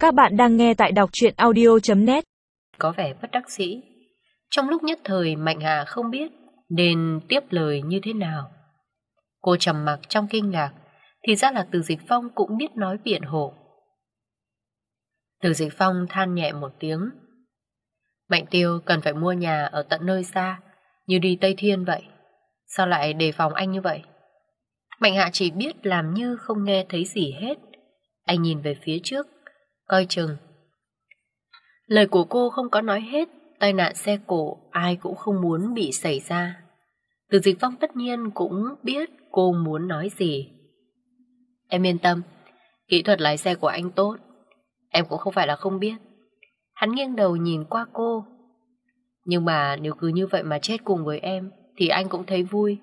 Các bạn đang nghe tại đọc truyện audio.net. Có vẻ bất đắc dĩ. Trong lúc nhất thời Mạnh Hà không biết nên tiếp lời như thế nào. Cô trầm mặc trong kinh ngạc. Thì ra là Từ Dịch Phong cũng biết nói biện hộ. Từ Dịch Phong than nhẹ một tiếng. Mạnh Tiêu cần phải mua nhà ở tận nơi xa, như đi Tây Thiên vậy. Sao lại đề phòng anh như vậy? Mạnh Hạ chỉ biết làm như không nghe thấy gì hết. Anh nhìn về phía trước, coi chừng. Lời của cô không có nói hết. Tai nạn xe cộ ai cũng không muốn bị xảy ra. Từ Dịch Phong tất nhiên cũng biết cô muốn nói gì. Em yên tâm, kỹ thuật lái xe của anh tốt. Em cũng không phải là không biết. Hắn nghiêng đầu nhìn qua cô. Nhưng mà nếu cứ như vậy mà chết cùng với em thì anh cũng thấy vui.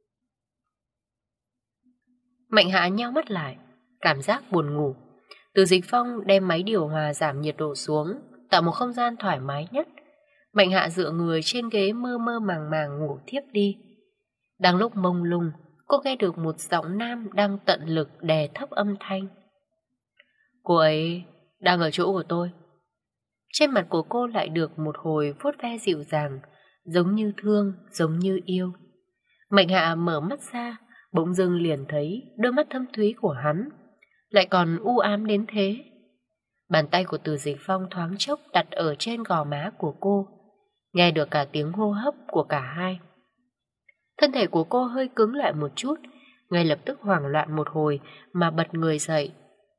Mạnh Hạ nheo mắt lại, cảm giác buồn ngủ. Từ Dịch Phong đem máy điều hòa giảm nhiệt độ xuống, tạo một không gian thoải mái nhất. Mạnh Hạ dựa người trên ghế mơ mơ màng màng ngủ thiếp đi. Đang lúc mông lung, cô nghe được một giọng nam đang tận lực đè thấp âm thanh. Cô ấy đang ở chỗ của tôi. Trên mặt của cô lại được một hồi vuốt ve dịu dàng, giống như thương, giống như yêu. Mạnh Hạ mở mắt ra, bỗng dưng liền thấy đôi mắt thâm thúy của hắn lại còn u ám đến thế. Bàn tay của Từ Dịch Phong thoáng chốc đặt ở trên gò má của cô, nghe được cả tiếng hô hấp của cả hai. Thân thể của cô hơi cứng lại một chút, ngay lập tức hoảng loạn một hồi mà bật người dậy.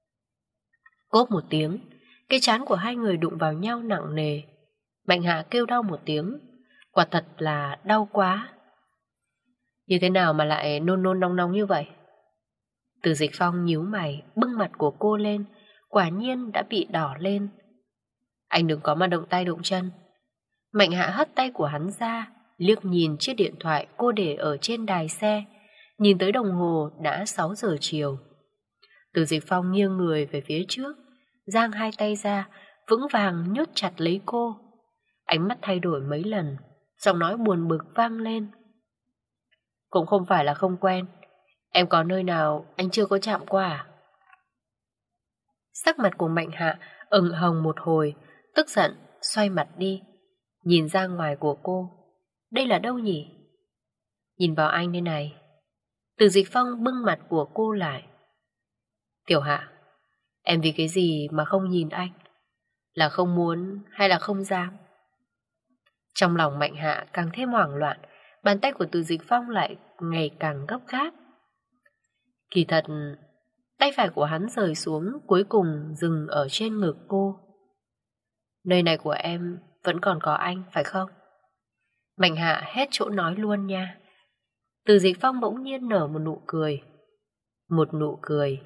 Cốp một tiếng, cái trán của hai người đụng vào nhau nặng nề. Mạnh Hạ kêu đau một tiếng, quả thật là đau quá. Như thế nào mà lại nôn nôn nóng nóng như vậy? Từ Dịch Phong nhíu mày, bưng mặt của cô lên, quả nhiên đã bị đỏ lên. Anh đừng có mà động tay động chân. Mạnh Hạ hất tay của hắn ra, liếc nhìn chiếc điện thoại cô để ở trên đài xe, nhìn tới đồng hồ đã 6 giờ chiều. Từ Dịch Phong nghiêng người về phía trước, giang hai tay ra, vững vàng nhốt chặt lấy cô. Ánh mắt thay đổi mấy lần, giọng nói buồn bực vang lên. Cũng không phải là không quen. Em có nơi nào anh chưa có chạm qua à? Sắc mặt của Mạnh Hạ ửng hồng một hồi, tức giận xoay mặt đi, nhìn ra ngoài của cô. Đây là đâu nhỉ? Nhìn vào anh đây này. Từ Dịch Phong bưng mặt của cô lại. Tiểu Hạ, em vì cái gì mà không nhìn anh? Là không muốn hay là không dám? Trong lòng Mạnh Hạ càng thêm hoảng loạn, bàn tay của Từ Dịch Phong lại ngày càng gấp gáp. Kỳ thật, tay phải của hắn rời xuống, cuối cùng dừng ở trên ngực cô. Nơi này của em vẫn còn có anh, phải không? Mạnh Hạ hết chỗ nói luôn nha. Từ Dịch Phong bỗng nhiên nở một nụ cười. Một nụ cười.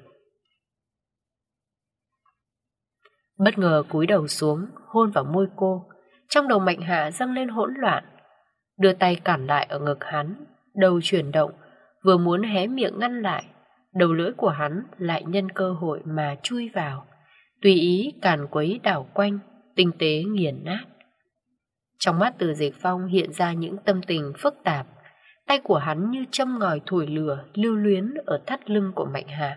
Bất ngờ cúi đầu xuống, hôn vào môi cô. Trong đầu Mạnh Hạ dâng lên hỗn loạn. Đưa tay cản lại ở ngực hắn, đầu chuyển động, vừa muốn hé miệng ngăn lại, đầu lưỡi của hắn lại nhân cơ hội mà chui vào, tùy ý càn quấy đảo quanh, tinh tế nghiền nát. Trong mắt Từ Dịch Phong hiện ra những tâm tình phức tạp. Tay của hắn như châm ngòi thổi lửa lưu luyến ở thắt lưng của Mạnh Hạ.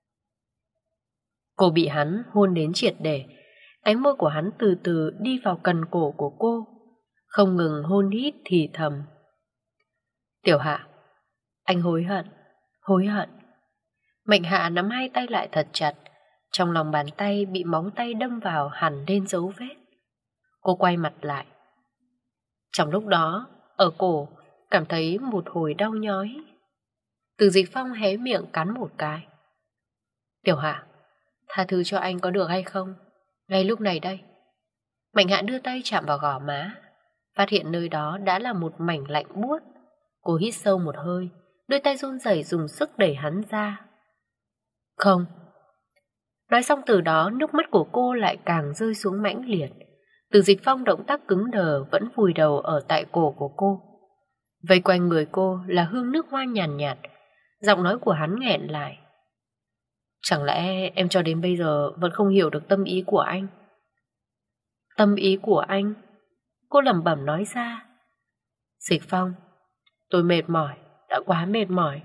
Cô bị hắn hôn đến triệt để. Cánh môi của hắn từ từ đi vào cần cổ của cô, không ngừng hôn hít thì thầm. Tiểu Hạ, anh hối hận, hối hận. Mạnh Hạ nắm hai tay lại thật chặt, trong lòng bàn tay bị móng tay đâm vào hẳn lên dấu vết. Cô quay mặt lại. Trong lúc đó, ở cổ cảm thấy một hồi đau nhói. Từ Dịch Phong hé miệng cắn một cái. Tiểu Hạ, tha thứ cho anh có được hay không? Ngay lúc này đây. Mạnh Hạ đưa tay chạm vào gò má, phát hiện nơi đó đã là một mảnh lạnh buốt. Cô hít sâu một hơi, đôi tay run rẩy dùng sức đẩy hắn ra. Không. Nói xong từ đó, nước mắt của cô lại càng rơi xuống mãnh liệt. Từ Dịch Phong động tác cứng đờ vẫn vùi đầu ở tại cổ của cô. Vây quanh người cô là hương nước hoa nhàn nhạt, giọng nói của hắn nghẹn lại. Chẳng lẽ em cho đến bây giờ vẫn không hiểu được tâm ý của anh? Tâm ý của anh? Cô lẩm bẩm nói ra. Dịch Phong, tôi mệt mỏi, đã quá mệt mỏi.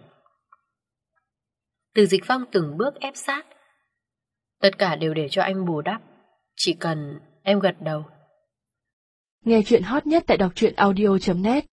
Từ Dịch Phong từng bước ép sát. Tất cả đều để cho anh bù đắp. Chỉ cần em gật đầu. Nghe chuyện hot nhất tại đọc truyện audio.net